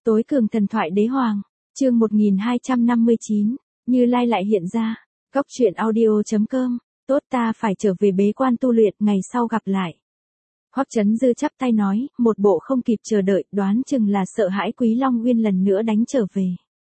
Tối cường thần thoại đế hoàng, chương 1259, Như Lai lại hiện ra. Cốc truyện audio.com, tốt ta phải trở về bế quan tu luyện, ngày sau gặp lại. Hoắc Chấn Dư chắp tay nói, một bộ không kịp chờ đợi, đoán chừng là sợ hãi Quý Long Uyên lần nữa đánh trở về.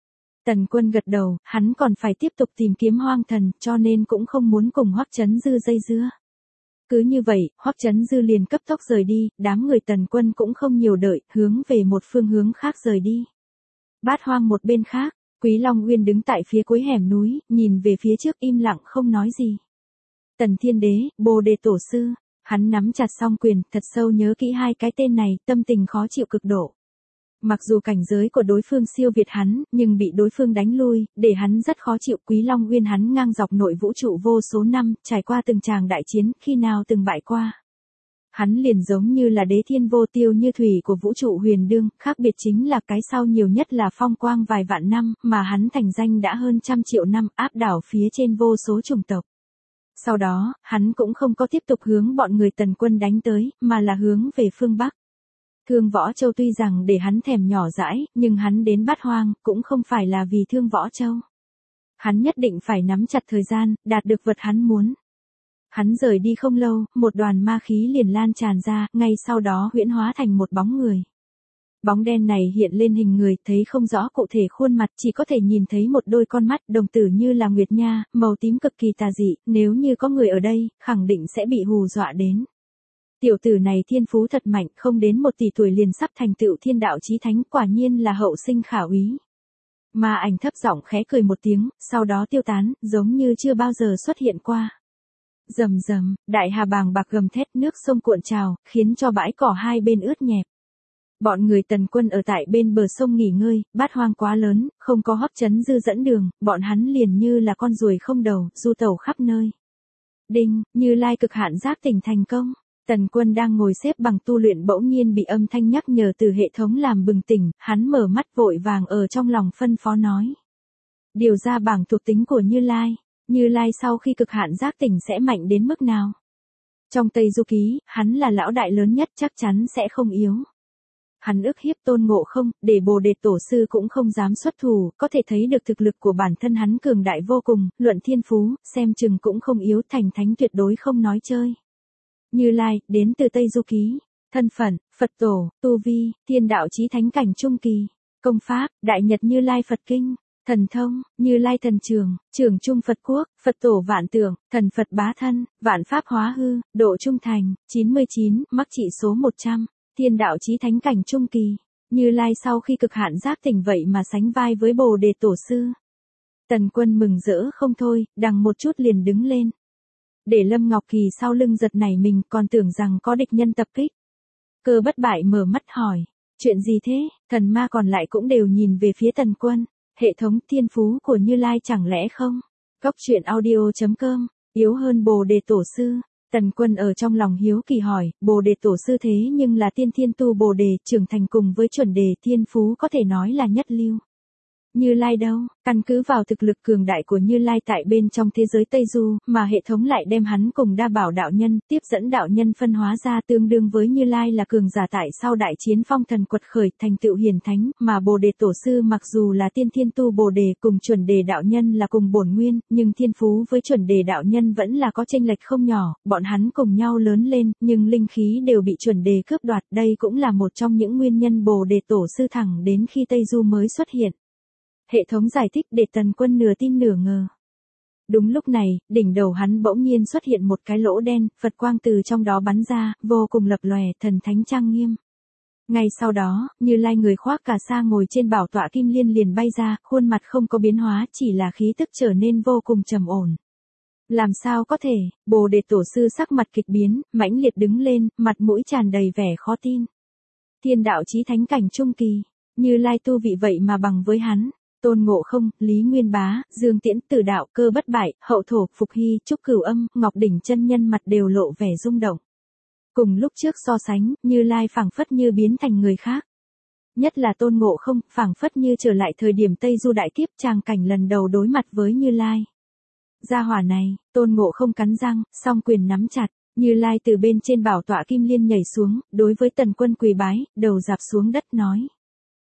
Tần Quân gật đầu, hắn còn phải tiếp tục tìm kiếm Hoang Thần, cho nên cũng không muốn cùng Hoắc Chấn Dư dây dưa. Cứ như vậy, Hoắc Chấn Dư liền cấp tốc rời đi, đám người Tần Quân cũng không nhiều đợi, hướng về một phương hướng khác rời đi. Bát Hoang một bên khác, Quý Long Uyên đứng tại phía cuối hẻm núi, nhìn về phía trước im lặng không nói gì. Tần Thiên Đế, Bồ Đề Tổ Sư, hắn nắm chặt song quyền, thật sâu nhớ kỹ hai cái tên này, tâm tình khó chịu cực độ. Mặc dù cảnh giới của đối phương siêu việt hắn, nhưng bị đối phương đánh lui, để hắn rất khó chịu. Quý Long Uyên hắn ngang dọc nội vũ trụ vô số năm, trải qua từng tràng đại chiến, khi nào từng bại qua. Hắn liền giống như là đế thiên vô tiêu như thủy của vũ trụ huyền đương, khác biệt chính là cái sau nhiều nhất là phong quang vài vạn năm, mà hắn thành danh đã hơn 100 triệu năm, áp đảo phía trên vô số chủng tộc. Sau đó, hắn cũng không có tiếp tục hướng bọn người Tần Quân đánh tới, mà là hướng về phương Bắc. Thương Võ Châu tuy rằng để hắn thèm nhỏ dãi, nhưng hắn đến Bát Hoang, cũng không phải là vì Thương Võ Châu. Hắn nhất định phải nắm chặt thời gian, đạt được vật hắn muốn. Hắn rời đi không lâu, một đoàn ma khí liền lan tràn ra, ngay sau đó huyễn hóa thành một bóng người. Bóng đen này hiện lên hình người, thấy không rõ cụ thể khuôn mặt, chỉ có thể nhìn thấy một đôi con mắt, đồng tử như là nguyệt nha, màu tím cực kỳ tà dị, nếu như có người ở đây, khẳng định sẽ bị hù dọa đến. Tiểu tử này thiên phú thật mạnh, không đến 1 tỷ tuổi liền sắp thành tựu thiên đạo chí thánh, quả nhiên là hậu sinh khả úy. Ma ảnh thấp giọng khẽ cười một tiếng, sau đó tiêu tán, giống như chưa bao giờ xuất hiện qua. Rầm rầm, đại hà bàng bạc gầm thét, nước sông cuộn trào, khiến cho bãi cỏ hai bên ướt nhẹp. Bọn người Tần Quân ở tại bên bờ sông nghỉ ngơi, Bát Hoang quá lớn, không có Hoắc Chấn Dư dẫn đường, bọn hắn liền như là con ruồi không đầu, du tẩu khắp nơi. Đinh, Như Lai cực hạn giác tỉnh thành công. Tần Quân đang ngồi xếp bằng tu luyện bỗng nhiên bị âm thanh nhắc nhở từ hệ thống làm bừng tỉnh, hắn mở mắt vội vàng ở trong lòng phân phó nói. Điều ra bảng thuộc tính của Như Lai. Như Lai sau khi cực hạn giác tỉnh sẽ mạnh đến mức nào? Trong Tây Du Ký, hắn là lão đại lớn nhất, chắc chắn sẽ không yếu. Hắn ức hiếp Tôn Ngộ Không, để Bồ Đề Tổ Sư cũng không dám xuất thủ, có thể thấy được thực lực của bản thân hắn cường đại vô cùng, luận thiên phú, xem chừng cũng không yếu, thành thánh tuyệt đối không nói chơi. Như Lai, đến từ Tây Du Ký, thân phận, Phật Tổ, tu vi, thiên đạo chí thánh cảnh trung kỳ, công pháp, Đại Nhật Như Lai Phật Kinh, thần thông, Như Lai Thần Trường, Trường Trung Phật Quốc, Phật Tổ Vạn Tượng, Thần Phật Bá Thân, Vạn Pháp Hóa Hư, Độ Trung Thành, 99, mắc trị số 100, thiên đạo chí thánh cảnh trung kỳ. Như Lai sau khi cực hạn giác tỉnh vậy mà sánh vai với Bồ Đề Tổ Sư. Tần Quân mừng rỡ không thôi, đằng một chút liền đứng lên. Để Lâm Ngọc Kỳ sau lưng giật nảy mình, còn tưởng rằng có địch nhân tập kích. Cơ Bất Bại mở mắt hỏi, chuyện gì thế? Thần ma còn lại cũng đều nhìn về phía Tần Quân. Hệ thống thiên phú của Như Lai chẳng lẽ không? Cốc truyện audio.com, yếu hơn Bồ Đề Tổ Sư. Tần Quân ở trong lòng hiếu kỳ hỏi, Bồ Đề Tổ Sư thế nhưng là tiên thiên tu Bồ Đề, trưởng thành cùng với chuẩn đề, thiên phú có thể nói là nhất lưu. Như Lai đâu? Căn cứ vào thực lực cường đại của Như Lai tại bên trong thế giới Tây Du, mà hệ thống lại đem hắn cùng Đa Bảo đạo nhân, tiếp dẫn đạo nhân phân hóa ra, tương đương với Như Lai là cường giả tại sau đại chiến phong thần quật khởi, thành tựu hiển thánh, mà Bồ Đề Tổ Sư mặc dù là tiên thiên tu Bồ Đề cùng chuẩn đề đạo nhân là cùng bổn nguyên, nhưng thiên phú với chuẩn đề đạo nhân vẫn là có chênh lệch không nhỏ, bọn hắn cùng nhau lớn lên, nhưng linh khí đều bị chuẩn đề cướp đoạt, đây cũng là một trong những nguyên nhân Bồ Đề Tổ Sư thẳng đến khi Tây Du mới xuất hiện. Hệ thống giải thích để Tần Quân nửa tin nửa ngờ. Đúng lúc này, đỉnh đầu hắn bỗng nhiên xuất hiện một cái lỗ đen, Phật quang từ trong đó bắn ra, vô cùng lập lòe, thần thánh trang nghiêm. Ngay sau đó, Như Lai người khoác cà sa ngồi trên bảo tọa kim liên liền bay ra, khuôn mặt không có biến hóa, chỉ là khí tức trở nên vô cùng trầm ổn. Làm sao có thể? Bồ Đề Tổ Sư sắc mặt kịch biến, mãnh liệt đứng lên, mặt mũi tràn đầy vẻ khó tin. Thiên đạo chí thánh cảnh trung kỳ, Như Lai tu vị vậy mà bằng với hắn. Tôn Ngộ Không, Lý Nguyên Bá, Dương Tiễn, Tử Đạo, Cơ Bất Bại, Hậu Thổ, Phục Hy, Trúc Cửu Âm, Ngọc Đỉnh chân nhân mặt đều lộ vẻ rung động. Cùng lúc trước so sánh, Như Lai phảng phất như biến thành người khác. Nhất là Tôn Ngộ Không, phảng phất như trở lại thời điểm Tây Du đại kiếp, tràng cảnh lần đầu đối mặt với Như Lai. Gia hỏa này, Tôn Ngộ Không cắn răng, song quyền nắm chặt, Như Lai từ bên trên bảo tọa kim liên nhảy xuống, đối với Tần Quân quỳ bái, đầu dạp xuống đất nói.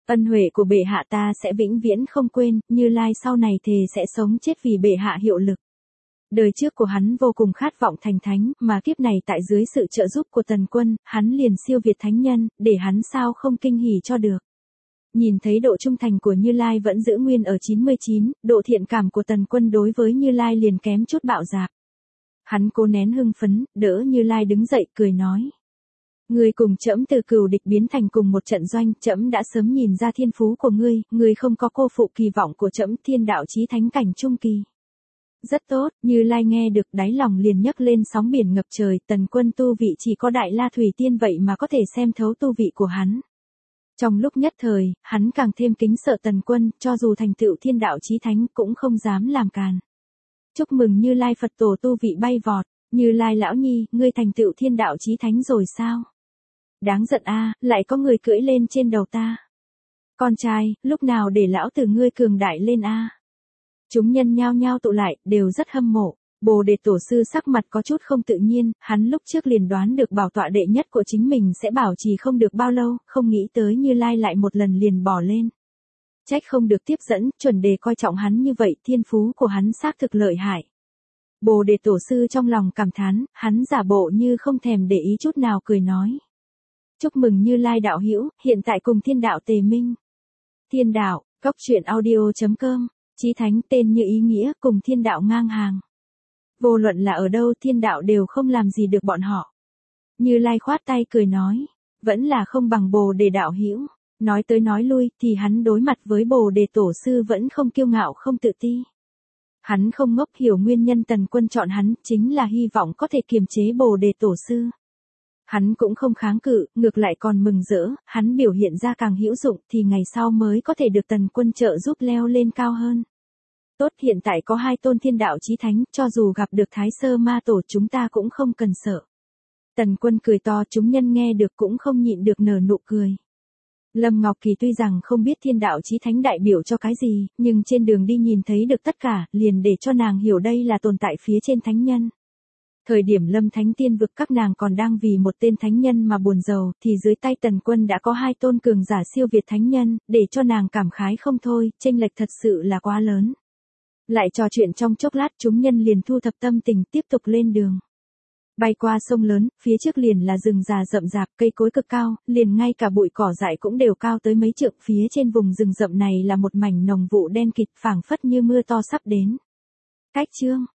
Ân huệ của bệ hạ ta sẽ vĩnh viễn không quên, Như Lai sau này thề sẽ sống chết vì bệ hạ hiệu lực. Đời trước của hắn vô cùng khát vọng thành thánh, mà kiếp này tại dưới sự trợ giúp của Tần Quân, hắn liền siêu việt thánh nhân, để hắn sao không kinh hỉ cho được. Nhìn thấy độ trung thành của Như Lai vẫn giữ nguyên ở 99, độ thiện cảm của Tần Quân đối với Như Lai liền kém chút bạo dạn. Hắn cố nén hưng phấn, đỡ Như Lai đứng dậy cười nói. Ngươi cùng trẫm từ cừu địch biến thành cùng một trận doanh, trẫm đã sớm nhìn ra thiên phú của ngươi không có cô phụ kỳ vọng của trẫm thiên đạo chí thánh cảnh trung kỳ. Rất tốt, Như Lai nghe được đáy lòng liền nhấc lên sóng biển ngập trời, Tần Quân tu vị chỉ có Đại La Thủy Tiên vậy mà có thể xem thấu tu vị của hắn. Trong lúc nhất thời, hắn càng thêm kính sợ Tần Quân, cho dù thành tựu thiên đạo chí thánh cũng không dám làm càn. Chúc mừng Như Lai Phật tổ tu vị bay vọt, Như Lai lão nhi, ngươi thành tựu thiên đạo chí thánh rồi sao? Đáng giận a, lại có người cưỡi lên trên đầu ta. Con trai, lúc nào để lão tử ngươi cường đại lên a? Chúng nhân nhao nhao tụ lại, đều rất hâm mộ. Bồ Đề Tổ sư sắc mặt có chút không tự nhiên, hắn lúc trước liền đoán được bảo tọa đệ nhất của chính mình sẽ bảo trì không được bao lâu, không nghĩ tới Như Lai lại một lần liền bỏ lên. Trách không được tiếp dẫn, chuẩn đề coi trọng hắn như vậy, thiên phú của hắn xác thực lợi hại. Bồ Đề Tổ sư trong lòng cảm thán, hắn giả bộ như không thèm để ý chút nào cười nói. Chúc mừng Như Lai đạo hữu, hiện tại cùng thiên đạo tề minh. Thiên đạo, cóc truyện audio.com, chí thánh tên như ý nghĩa, cùng thiên đạo ngang hàng. Vô luận là ở đâu thiên đạo đều không làm gì được bọn họ. Như Lai khoát tay cười nói, vẫn là không bằng Bồ Đề đạo hữu. Nói tới nói lui thì hắn đối mặt với Bồ Đề Tổ sư vẫn không kiêu ngạo không tự ti. Hắn không ngốc, hiểu nguyên nhân Tần Quân chọn hắn chính là hy vọng có thể kiềm chế Bồ Đề Tổ sư. Hắn cũng không kháng cự, ngược lại còn mừng rỡ, hắn biểu hiện ra càng hữu dụng thì ngày sau mới có thể được Tần Quân trợ giúp leo lên cao hơn. Tốt, hiện tại có 2 tôn thiên đạo chí thánh, cho dù gặp được Thái Sơ Ma Tổ chúng ta cũng không cần sợ. Tần Quân cười to, chúng nhân nghe được cũng không nhịn được nở nụ cười. Lâm Ngọc Kỳ tuy rằng không biết thiên đạo chí thánh đại biểu cho cái gì, nhưng trên đường đi nhìn thấy được tất cả, liền để cho nàng hiểu đây là tồn tại phía trên thánh nhân. Thời điểm Lâm Thánh Tiên vực các nàng còn đang vì một tên thánh nhân mà buồn rầu, thì dưới tay Tần Quân đã có 2 tôn cường giả siêu việt thánh nhân, để cho nàng cảm khái không thôi, chênh lệch thật sự là quá lớn. Lại trò chuyện trong chốc lát chúng nhân liền thu thập tâm tình tiếp tục lên đường. Bay qua sông lớn, phía trước liền là rừng già rậm rạp, cây cối cực cao, liền ngay cả bụi cỏ dại cũng đều cao tới mấy trượng, phía trên vùng rừng rậm này là một mảnh nồng vụ đen kịt phảng phất như mưa to sắp đến. Cách chương